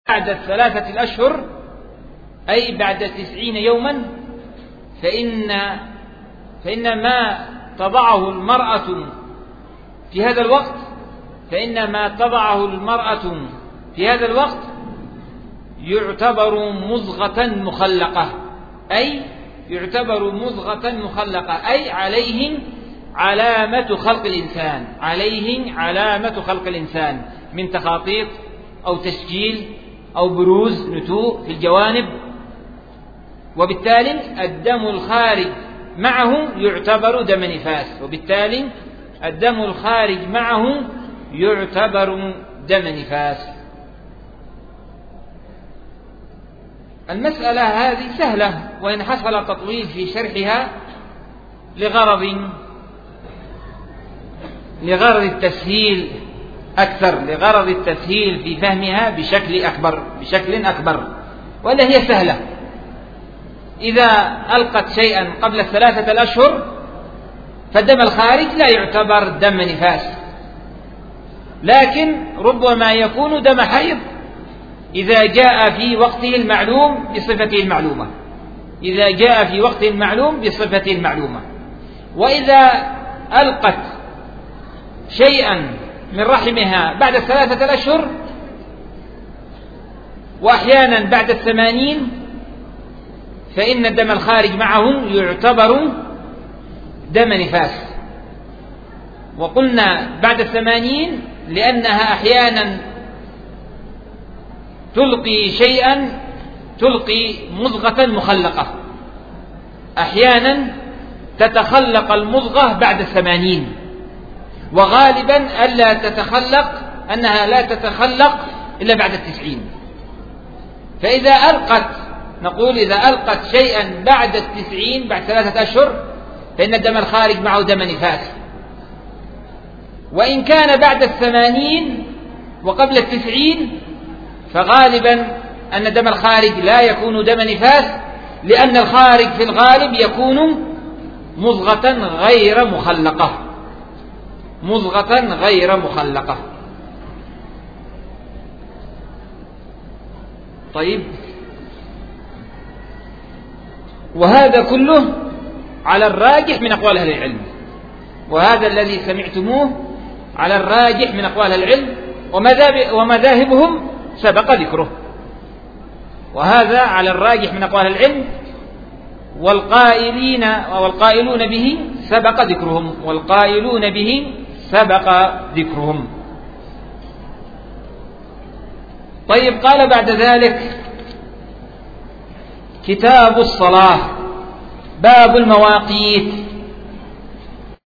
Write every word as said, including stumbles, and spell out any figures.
بعد الثلاثة الأشهر أي بعد تسعين يوما فإن فإن ما تضعه المرأة في هذا الوقت فإن ما تضعه المرأة في هذا الوقت يعتبر مضغة مخلقة أي يعتبر مضغة مخلقة أي عليهن علامة خلق الإنسان عليهن علامة خلق الإنسان من تخاطيط أو تشكيل أو بروز نتوء في الجوانب، وبالتالي الدم الخارج معه يعتبر دم نفاس وبالتالي الدم الخارج معه يعتبر دم نفاس. المسألة هذه سهلة، وإن حصل تطويل في شرحها لغرض لغرض التسهيل أكثر لغرض التسهيل في فهمها بشكل أكبر بشكل أكبر ولا هي سهلة. إذا ألقت شيئا قبل الثلاثة الأشهر فالدم الخارج لا يعتبر دم نفاس، لكن ربما يكون دم حيض إذا جاء في وقته المعلوم بصفته المعلومة إذا جاء في وقته المعلوم بصفته المعلومة وإذا ألقت شيئا من رحمها بعد الثلاثة الأشهر وأحيانا بعد الثمانين فإن الدم الخارج معه يعتبر دم نفاس. وقلنا بعد الثمانين لأنها أحيانا تلقي شيئا تلقي مضغة مخلقة، أحيانا تتخلق المضغة بعد الثمانين، وغالبا ألا تتخلق أنها لا تتخلق إلا بعد التسعين. فإذا ألقت نقول إذا ألقت شيئا بعد التسعين بعد ثلاثة أشهر فإن الدم الخارج معه دم نفاس، وإن كان بعد الثمانين وقبل التسعين فغالبا أن الدم الخارج لا يكون دم نفاس، لأن الخارج في الغالب يكون مضغة غير مخلقة مضغة غير مخلقة. طيب، وهذا كله على الراجح من أقوال أهل العلم، وهذا الذي سمعتموه على الراجح من أقوال أهل العلم ومذاهبهم سبق ذكره، وهذا على الراجح من أقوال العلم، والقائلين والقائلون به سبق ذكرهم والقائلون به سبق ذكرهم. طيب، قال بعد ذلك: كتاب الصلاة، باب المواقيت.